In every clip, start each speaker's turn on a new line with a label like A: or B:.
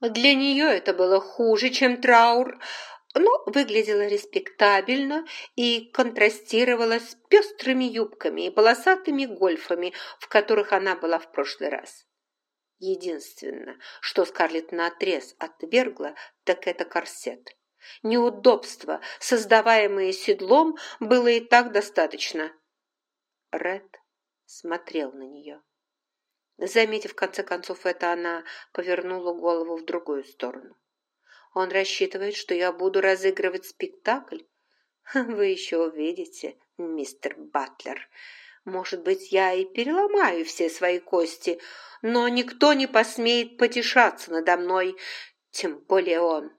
A: Для нее это было хуже, чем траур, но выглядело респектабельно и контрастировало с пестрыми юбками и полосатыми гольфами, в которых она была в прошлый раз. Единственное, что Скарлетт наотрез отвергла, так это корсет. Неудобства, создаваемые седлом, было и так достаточно. Ред смотрел на нее. Заметив, в конце концов, это, она повернула голову в другую сторону. Он рассчитывает, что я буду разыгрывать спектакль? Вы еще увидите, мистер Батлер. Может быть, я и переломаю все свои кости, но никто не посмеет потешаться надо мной, тем более он.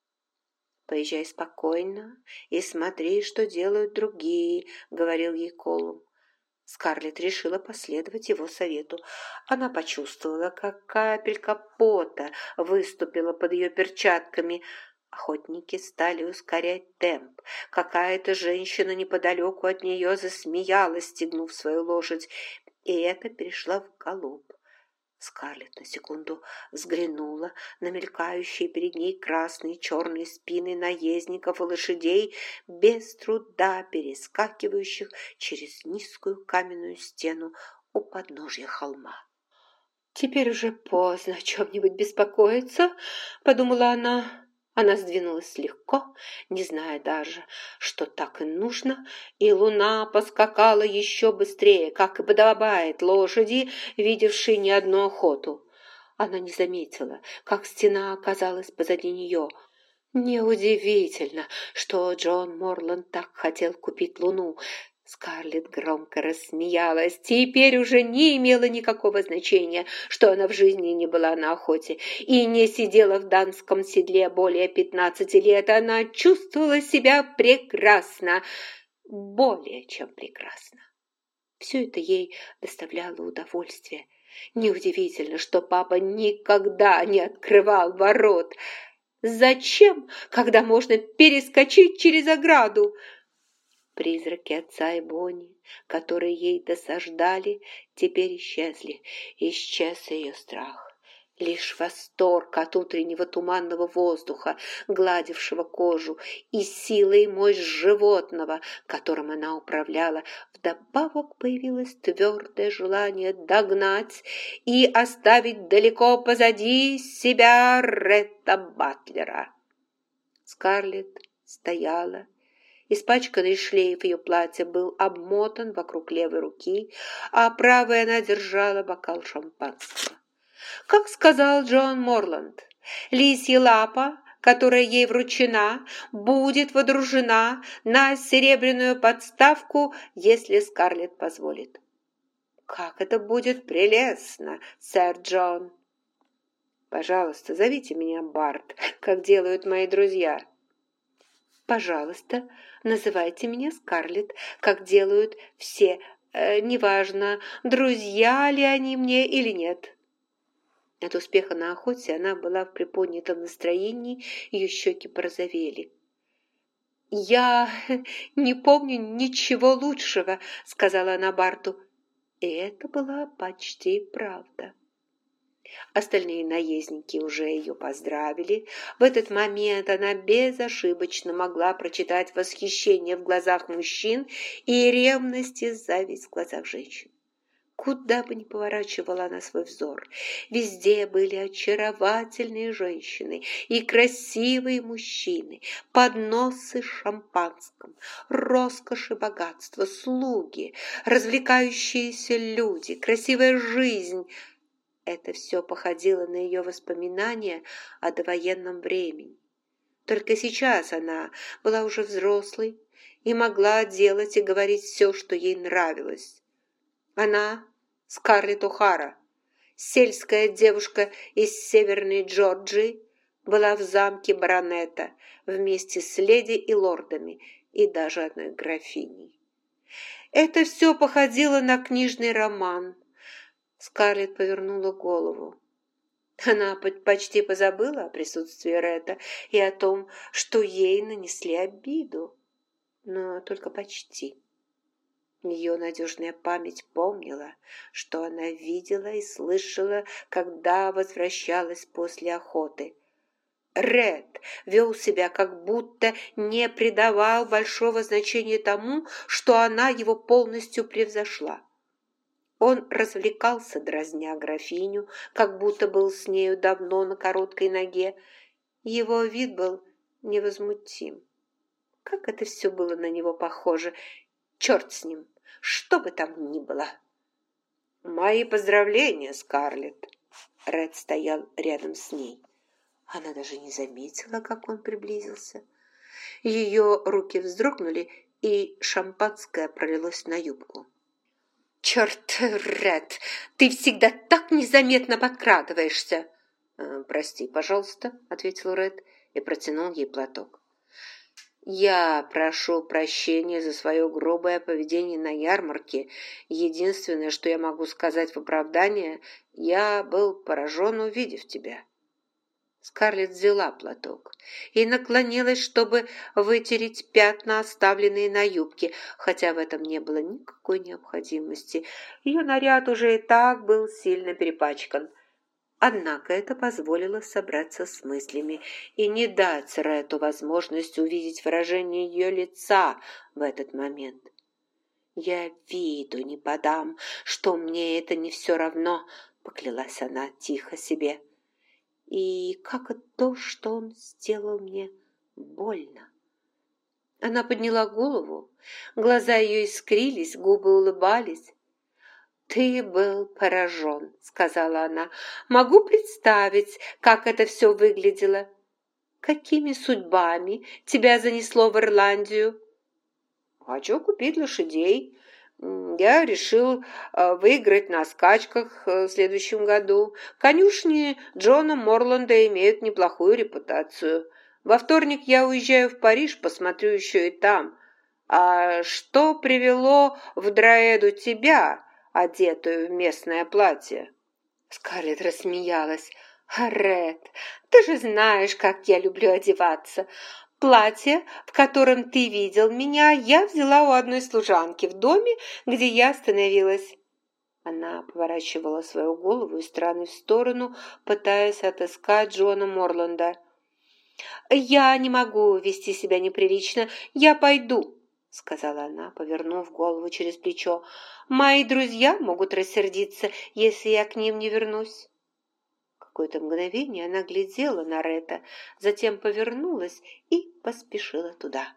A: «Поезжай спокойно и смотри, что делают другие», — говорил ей Колум. Скарлетт решила последовать его совету. Она почувствовала, как капелька пота выступила под ее перчатками. Охотники стали ускорять темп. Какая-то женщина неподалеку от нее засмеялась, стегнув свою лошадь, и это перешла в галоп. Скарлетт на секунду взглянула на мелькающие перед ней красные и черные спины наездников и лошадей, без труда перескакивающих через низкую каменную стену у подножья холма. «Теперь уже поздно о чем-нибудь беспокоиться», — подумала она. Она сдвинулась легко, не зная даже, что так и нужно, и луна поскакала еще быстрее, как и подобает лошади, видевшей не одну охоту. Она не заметила, как стена оказалась позади нее. Неудивительно, что Джон Морланд так хотел купить луну. Скарлетт громко рассмеялась. Теперь уже не имело никакого значения, что она в жизни не была на охоте и не сидела в дамском седле более 15 лет. Она чувствовала себя прекрасно, более чем прекрасно. Все это ей доставляло удовольствие. Неудивительно, что папа никогда не открывал ворот. Зачем, когда можно перескочить через ограду? Призраки отца и Бонни, которые ей досаждали, теперь исчезли. Исчез ее страх. Лишь восторг от утреннего туманного воздуха, гладившего кожу, и сила и мощь животного, которым она управляла. Вдобавок появилось твердое желание догнать и оставить далеко позади себя Ретта Батлера. Скарлетт стояла. Испачканный шлейф ее платья был обмотан вокруг левой руки, а правой она держала бокал шампанского. Как сказал Джон Морланд, лисья лапа, которая ей вручена, будет водружена на серебряную подставку, если Скарлетт позволит. Как это будет прелестно, сэр Джон! Пожалуйста, зовите меня Барт, как делают мои друзья. Пожалуйста, называйте меня Скарлетт, как делают все, неважно, друзья ли они мне или нет. От успеха на охоте она была в приподнятом настроении, ее щеки порозовели. «Я не помню ничего лучшего», — сказала она Барту. И это была почти правда. Остальные наездники уже ее поздравили. В этот момент она безошибочно могла прочитать восхищение в глазах мужчин и ревность и зависть в глазах женщин. Куда бы ни поворачивала она свой взор, везде были очаровательные женщины и красивые мужчины, подносы с шампанским, роскошь и богатство, слуги, развлекающиеся люди, красивая жизнь. Это все походило на ее воспоминания о довоенном времени. Только сейчас она была уже взрослой и могла делать и говорить все, что ей нравилось. Она, Скарлетт О'Хара, сельская девушка из Северной Джорджии, была в замке баронета вместе с леди и лордами и даже одной графиней. Это все походило на книжный роман. Скарлетт повернула голову. Она почти позабыла о присутствии Ретта и о том, что ей нанесли обиду. Но только почти. Ее надежная память помнила, что она видела и слышала, когда возвращалась после охоты. Ред вел себя, как будто не придавал большого значения тому, что она его полностью превзошла. Он развлекался, дразня графиню, как будто был с нею давно на короткой ноге. Его вид был невозмутим. Как это все было на него похоже! Черт с ним, что бы там ни было. «Мои поздравления, Скарлетт!» Ред стоял рядом с ней. Она даже не заметила, как он приблизился. Ее руки вздрогнули, и шампанское пролилось на юбку. «Черт, Ред, ты всегда так незаметно подкрадываешься!» «Прости, пожалуйста», — ответил Ред и протянул ей платок. «Я прошу прощения за свое грубое поведение на ярмарке. Единственное, что я могу сказать в оправдание, я был поражен, увидев тебя». Скарлетт взяла платок и наклонилась, чтобы вытереть пятна, оставленные на юбке, хотя в этом не было никакой необходимости. Ее наряд уже и так был сильно перепачкан. Однако это позволило собраться с мыслями и не дать Ретту возможность увидеть выражение ее лица в этот момент. «Я виду не подам, что мне это не все равно», — поклялась она тихо себе. «И как это то, что он сделал мне больно». Она подняла голову, глаза ее искрились, губы улыбались. «Ты был поражен», — сказала она. «Могу представить, как это все выглядело. Какими судьбами тебя занесло в Ирландию?» «Хочу купить лошадей. Я решил выиграть на скачках в следующем году. Конюшни Джона Морланда имеют неплохую репутацию. Во вторник я уезжаю в Париж, посмотрю еще и там. А что привело в Дроэду тебя, одетую в местное платье?» Скарлетт рассмеялась. «Ред, ты же знаешь, как я люблю одеваться. Платье, в котором ты видел меня, я взяла у одной служанки в доме, где я остановилась». Она поворачивала свою голову из стороны в сторону, пытаясь отыскать Джона Морланда. «Я не могу вести себя неприлично. Я пойду», — сказала она, повернув голову через плечо. «Мои друзья могут рассердиться, если я к ним не вернусь». Какое-то мгновение она глядела на Ретта, затем повернулась и поспешила туда.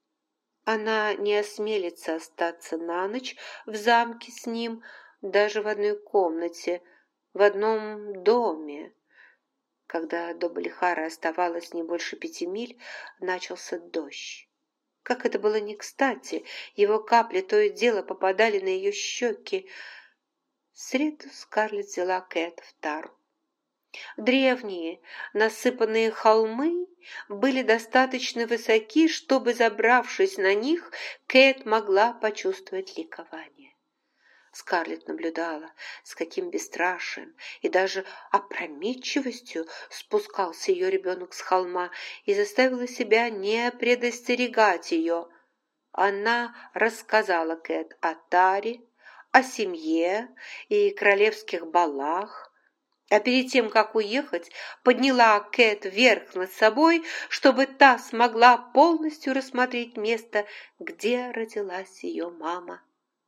A: Она не осмелится остаться на ночь в замке с ним, даже в одной комнате, в одном доме. Когда до Балихара оставалось не больше 5 миль, начался дождь. Как это было не кстати, его капли то и дело попадали на ее щеки. В среду Скарлетт взяла Кэт в тару. Древние, насыпанные холмы были достаточно высоки, чтобы, забравшись на них, Кэт могла почувствовать ликование. Скарлетт наблюдала, с каким бесстрашием и даже опрометчивостью спускался ее ребенок с холма, и заставила себя не предостерегать ее. Она рассказала Кэт о таре, о семье и королевских балах, а перед тем, как уехать, подняла Кэт вверх над собой, чтобы та смогла полностью рассмотреть место, где родилась ее мама.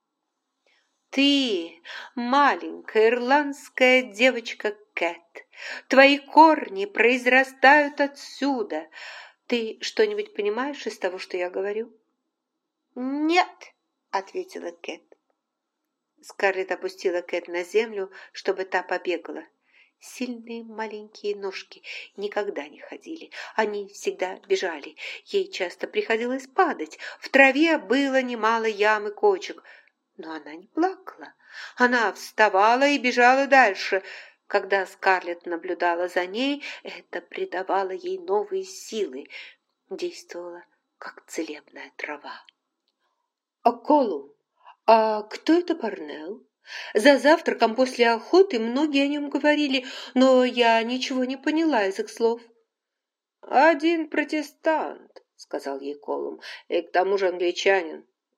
A: «Ты, маленькая ирландская девочка Кэт, твои корни произрастают отсюда. Ты что-нибудь понимаешь из того, что я говорю?» «Нет», — ответила Кэт. Скарлетт опустила Кэт на землю, чтобы та побегала. Сильные маленькие ножки никогда не ходили, они всегда бежали. Ей часто приходилось падать, в траве было немало ям и кочек. Но она не плакала. Она вставала и бежала дальше. Когда Скарлетт наблюдала за ней, это придавало ей новые силы, действовало как целебная трава. «Колум, а кто это Парнелл? За завтраком после охоты многие о нем говорили, но я ничего не поняла из их слов». «Один протестант», — сказал ей Колум, — «и к тому же англичанин.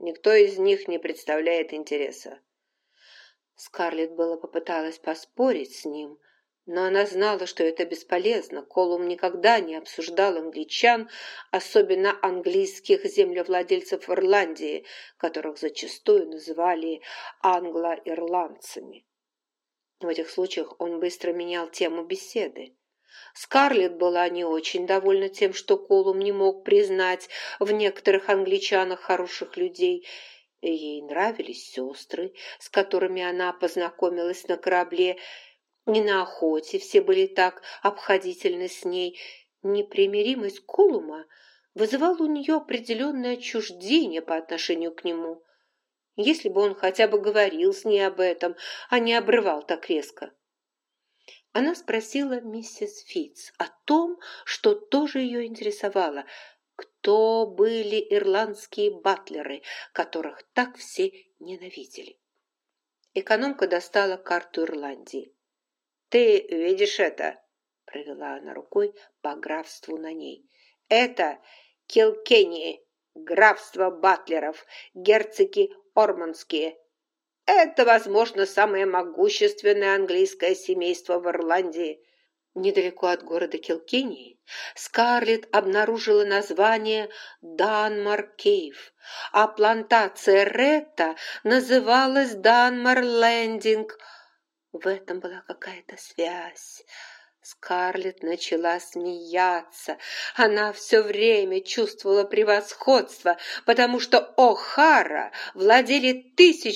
A: Никто из них не представляет интереса. Скарлетт было попыталась поспорить с ним, но она знала, что это бесполезно. Колум никогда не обсуждал англичан, особенно английских землевладельцев в Ирландии, которых зачастую называли англо-ирландцами. В этих случаях он быстро менял тему беседы. Скарлетт была не очень довольна тем, что Колум не мог признать в некоторых англичанах хороших людей. Ей нравились сестры, с которыми она познакомилась на корабле, и на охоте все были так обходительны с ней. Непримиримость Колума вызывала у нее определенное отчуждение по отношению к нему. Если бы он хотя бы говорил с ней об этом, а не обрывал так резко. Она спросила миссис Фитц о том, что тоже ее интересовало. Кто были ирландские батлеры, которых так все ненавидели? Экономка достала карту Ирландии. «Ты видишь это?» – провела она рукой по графству на ней. «Это Килкенни, графство батлеров, герцоги Ормандские. Это, возможно, самое могущественное английское семейство в Ирландии». Недалеко от города Килкенни Скарлетт обнаружила название Данмар-Кейв, а плантация Ретта называлась Данмар-Лендинг. В этом была какая-то связь. Скарлетт начала смеяться. Она все время чувствовала превосходство, потому что О'Хара владели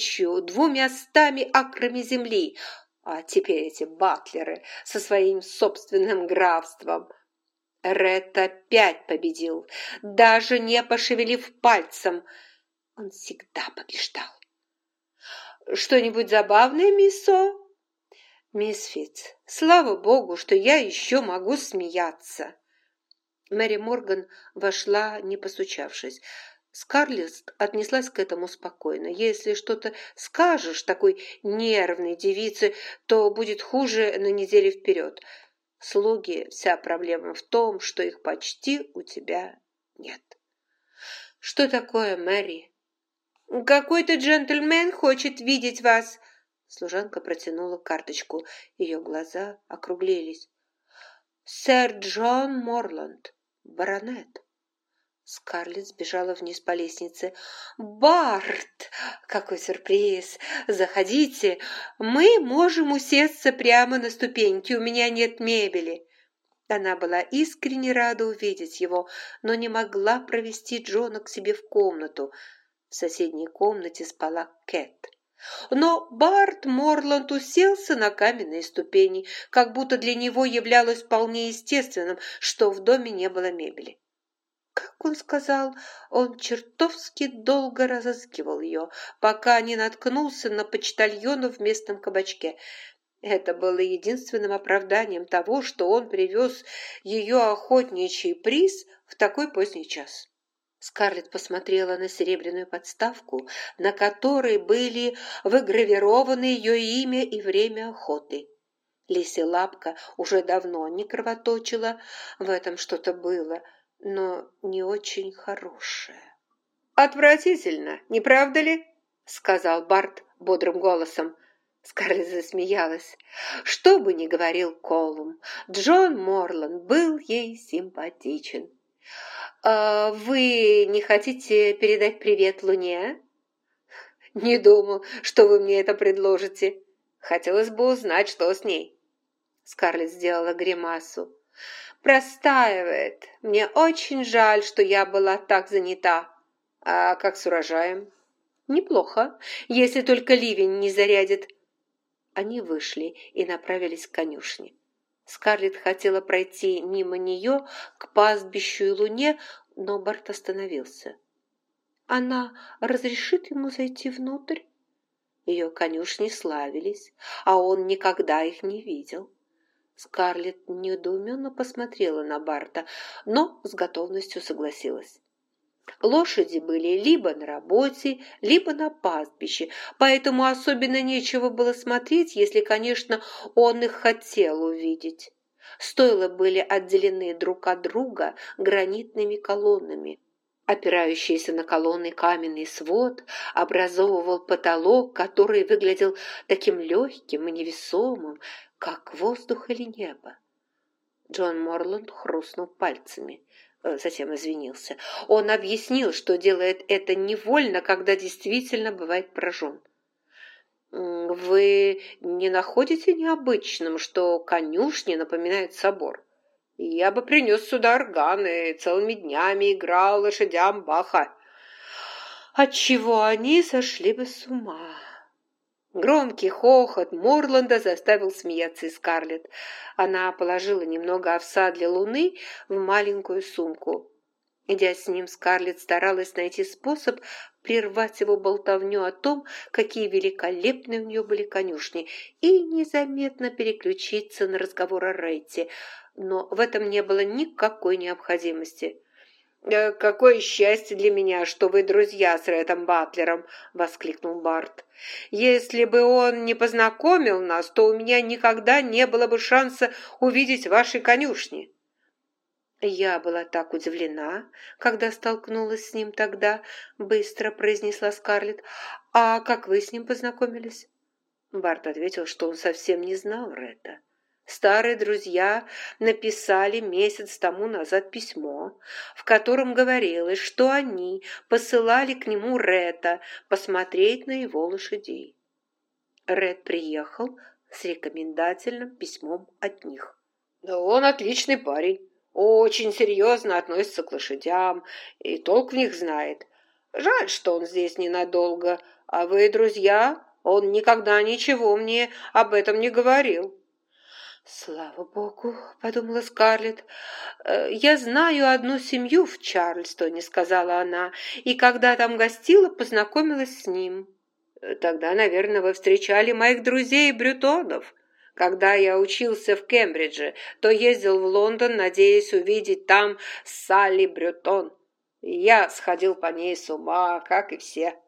A: 1200 акрами земли, а теперь эти батлеры со своим собственным графством. Ред опять победил, даже не пошевелив пальцем. Он всегда побеждал. «Что-нибудь забавное, мисс О?» «Мисс Фитц, слава богу, что я еще могу смеяться!» Мэри Морган вошла, не постучавшись. Скарлетт отнеслась к этому спокойно. Если что-то скажешь такой нервной девице, то будет хуже на неделю вперед. Слуги, вся проблема в том, что их почти у тебя нет. «Что такое, Мэри?» «Какой-то джентльмен хочет видеть вас». Служанка протянула карточку. Ее глаза округлились. «Сэр Джон Морланд, баронет». Скарлетт сбежала вниз по лестнице. «Барт! Какой сюрприз! Заходите! Мы можем усесться прямо на ступеньки, у меня нет мебели». Она была искренне рада увидеть его, но не могла провести Джона к себе в комнату. В соседней комнате спала Кэт. Но Барт Морланд уселся на каменные ступени, как будто для него являлось вполне естественным, что в доме не было мебели. Как он сказал, он чертовски долго разыскивал ее, пока не наткнулся на почтальона в местном кабачке. Это было единственным оправданием того, что он привез ее охотничий приз в такой поздний час. Скарлетт посмотрела на серебряную подставку, на которой были выгравированы ее имя и время охоты. Лисья лапка уже давно не кровоточила, в этом что-то было, но не очень хорошее. «Отвратительно, не правда ли?» — сказал Барт бодрым голосом. Скарлетт засмеялась. Что бы ни говорил Колум, Джон Морланд был ей симпатичен. «Вы не хотите передать привет Луне?» «Не думал, что вы мне это предложите. Хотелось бы узнать, что с ней». Скарлетт сделала гримасу. «Простаивает. Мне очень жаль, что я была так занята. А как с урожаем?» «Неплохо, если только ливень не зарядит». Они вышли и направились к конюшне. Скарлетт хотела пройти мимо нее к пастбищу и Луне, но Барт остановился. Она разрешит ему зайти внутрь? Ее конюшни славились, а он никогда их не видел. Скарлетт недоуменно посмотрела на Барта, но с готовностью согласилась. Лошади были либо на работе, либо на пастбище, поэтому особенно нечего было смотреть, если, конечно, он их хотел увидеть. Стойла были отделены друг от друга гранитными колоннами. Опирающийся на колонны каменный свод образовывал потолок, который выглядел таким легким и невесомым, как воздух или небо. Джон Морланд хрустнул пальцами, затем извинился. Он объяснил, что делает это невольно, когда действительно бывает поражен. «Вы не находите необычным, что конюшни напоминают собор? Я бы принес сюда орган и целыми днями играл лошадям Баха. Отчего они сошли бы с ума?» Громкий хохот Морланда заставил смеяться и Скарлетт. Она положила немного овса для Луны в маленькую сумку. Идя с ним, Скарлетт старалась найти способ прервать его болтовню о том, какие великолепные у нее были конюшни, и незаметно переключиться на разговор о Ретте, но в этом не было никакой необходимости. «Какое счастье для меня, что вы друзья с Реттом Батлером!» — воскликнул Барт. «Если бы он не познакомил нас, то у меня никогда не было бы шанса увидеть ваши конюшни». «Я была так удивлена, когда столкнулась с ним тогда», — быстро произнесла Скарлетт. «А как вы с ним познакомились?» Барт ответил, что он совсем не знал Ретта. Старые друзья написали месяц тому назад письмо, в котором говорилось, что они посылали к нему Ретта посмотреть на его лошадей. Ретт приехал с рекомендательным письмом от них. «Да он отличный парень, очень серьезно относится к лошадям и толк в них знает. Жаль, что он здесь ненадолго, а вы, друзья, он никогда ничего мне об этом не говорил». «Слава богу», — подумала Скарлетт. «Я знаю одну семью в Чарльстоне», — сказала она, «и когда там гостила, познакомилась с ним». «Тогда, наверное, вы встречали моих друзей Брютонов. Когда я учился в Кембридже, то ездил в Лондон, надеясь увидеть там Салли Брютон. Я сходил по ней с ума, как и все».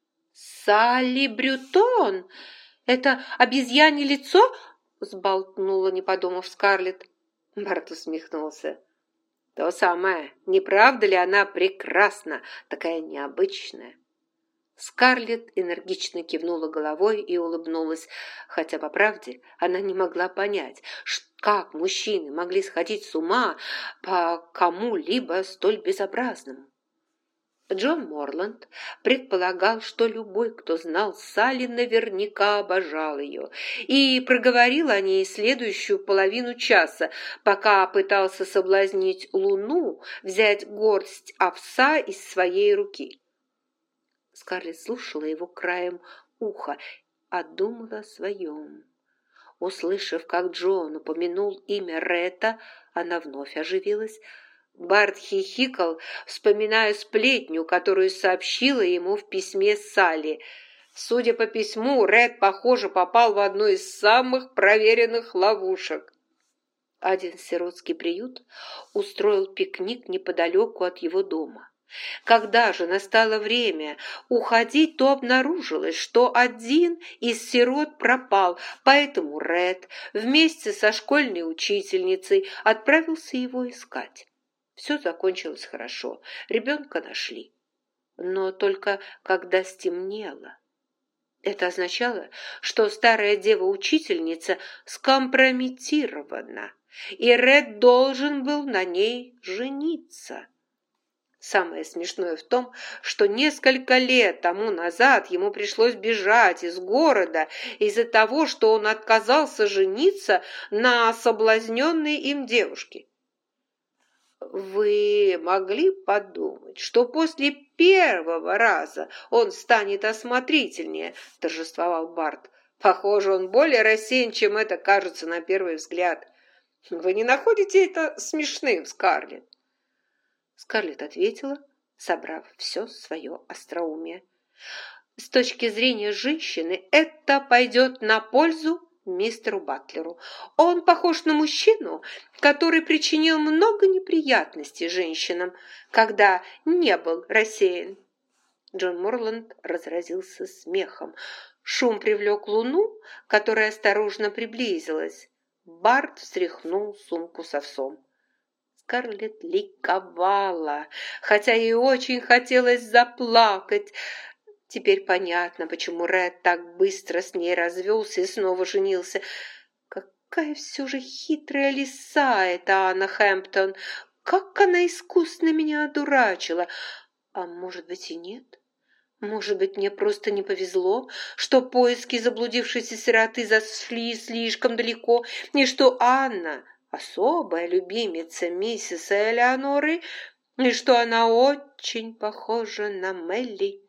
A: «Салли Брютон? Это обезьянье лицо?» сболтнула, не подумав, Скарлетт. Барт усмехнулся. «То самое. Не правда ли она прекрасна, такая необычная?» Скарлетт энергично кивнула головой и улыбнулась, хотя, по правде, она не могла понять, как мужчины могли сходить с ума по кому-либо столь безобразному. Джон Морланд предполагал, что любой, кто знал Салли, наверняка обожал ее, и проговорил о ней следующую половину часа, пока пытался соблазнить Луну взять горсть овса из своей руки. Скарлетт слушала его краем уха, а думала о своем. Услышав, как Джон упомянул имя Ретта, она вновь оживилась. Барт хихикал, вспоминая сплетню, которую сообщила ему в письме Салли. Судя по письму, Ред, похоже, попал в одну из самых проверенных ловушек. Один сиротский приют устроил пикник неподалеку от его дома. Когда же настало время уходить, то обнаружилось, что один из сирот пропал, поэтому Ред вместе со школьной учительницей отправился его искать. Все закончилось хорошо, ребенка нашли, но только когда стемнело. Это означало, что старая дева-учительница скомпрометирована, и Ред должен был на ней жениться. Самое смешное в том, что несколько лет тому назад ему пришлось бежать из города из-за того, что он отказался жениться на соблазненной им девушке. «Вы могли подумать, что после первого раза он станет осмотрительнее?» – торжествовал Барт. «Похоже, он более рассеян, чем это кажется на первый взгляд. Вы не находите это смешным, Скарлетт?» Скарлетт ответила, собрав все свое остроумие. «С точки зрения женщины это пойдет на пользу мистеру Батлеру. Он похож на мужчину, который причинил много неприятностей женщинам, когда не был рассеян». Джон Морланд разразился смехом. Шум привлек Луну, которая осторожно приблизилась. Барт встряхнул сумку с овсом. Скарлетт ликовала, хотя ей очень хотелось заплакать. Теперь понятно, почему Ред так быстро с ней развелся и снова женился. Какая все же хитрая лиса эта Анна Хэмптон! Как она искусно меня одурачила! А может быть и нет? Может быть, мне просто не повезло, что поиски заблудившейся сироты зашли слишком далеко, и что Анна – особая любимица миссис Элеоноры, и что она очень похожа на Мелли.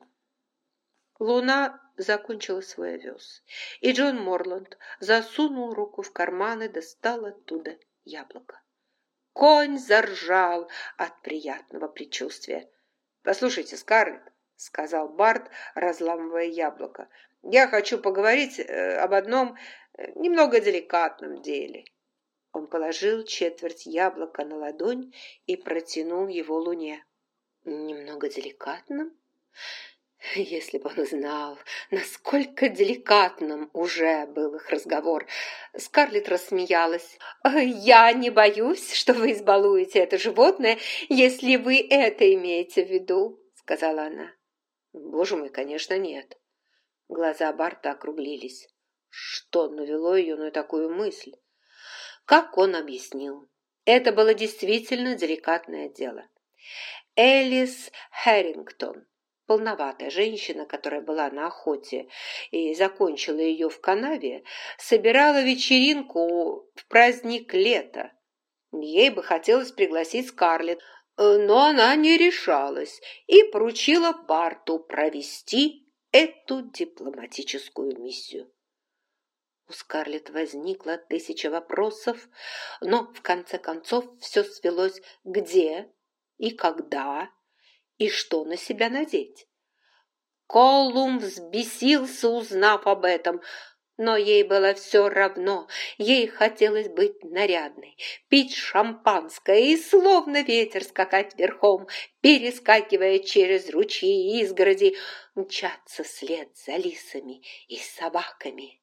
A: Луна закончила свой овес, и Джон Морланд засунул руку в карман и достал оттуда яблоко. Конь заржал от приятного предчувствия. «Послушайте, Скарлетт», — сказал Барт, разламывая яблоко, — «я хочу поговорить об одном немного деликатном деле». Он положил четверть яблока на ладонь и протянул его Луне. «Немного деликатным?» Если бы он знал, насколько деликатным уже был их разговор. Скарлетт рассмеялась. «Я не боюсь, что вы избалуете это животное, если вы это имеете в виду», — сказала она. «Боже мой, конечно, нет». Глаза Барта округлились. Что навело ее на такую мысль? Как он объяснил, это было действительно деликатное дело. Элис Хэрингтон, полноватая женщина, которая была на охоте и закончила ее в канаве, собирала вечеринку в праздник лета. Ей бы хотелось пригласить Скарлетт, но она не решалась и поручила Барту провести эту дипломатическую миссию. У Скарлетт возникло 1000 вопросов, но в конце концов все свелось где и когда и что на себя надеть. Коллум взбесился, узнав об этом, но ей было все равно. Ей хотелось быть нарядной, пить шампанское и словно ветер скакать верхом, перескакивая через ручьи и изгороди, мчаться вслед за лисами и собаками.